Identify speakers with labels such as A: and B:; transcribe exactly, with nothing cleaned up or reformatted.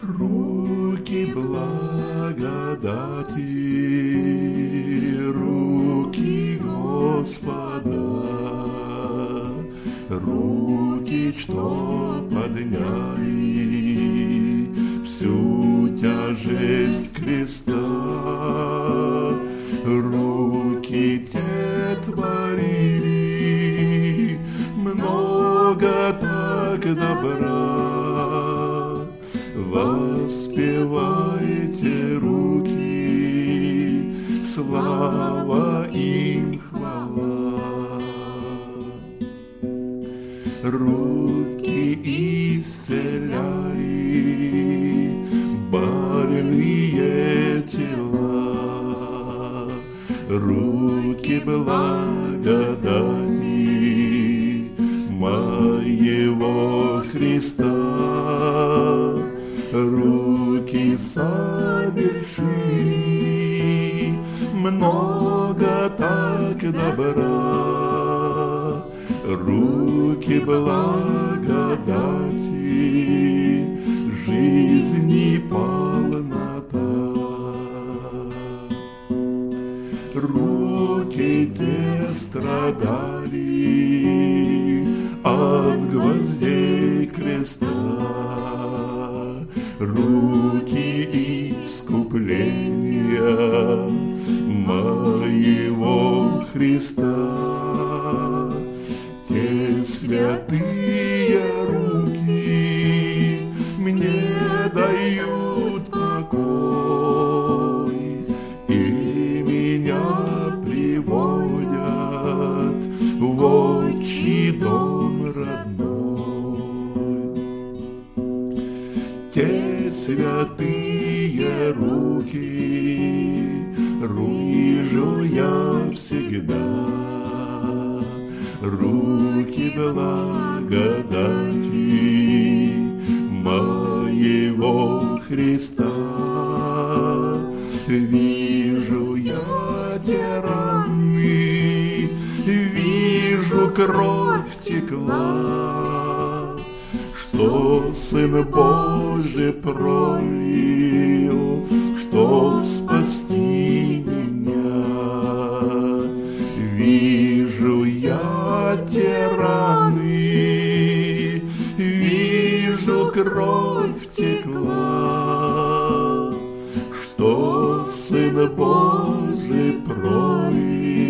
A: Руки благодати, руки Господа, руки, что подняли всю тяжесть креста, руки те творили много так добра. Воспевайте руки, слава им, хвала. Руки исцеляли больные тела, руки благодати моего Христа. Руки совершили много так добра, руки благодати, жизни полнота. Руки те страдали от гвоздей креста, руки искупления моего Христа. Те святые руки мне дают покой и меня приводят в отчий дом родной. Те святые руки вижу я всегда, руки благодати моего Христа. Вижу я те раны, вижу кровь текла, что Сын Божий пролил, что спасти меня. Вижу я те раны, вижу кровь текла, что Сын Божий пролил,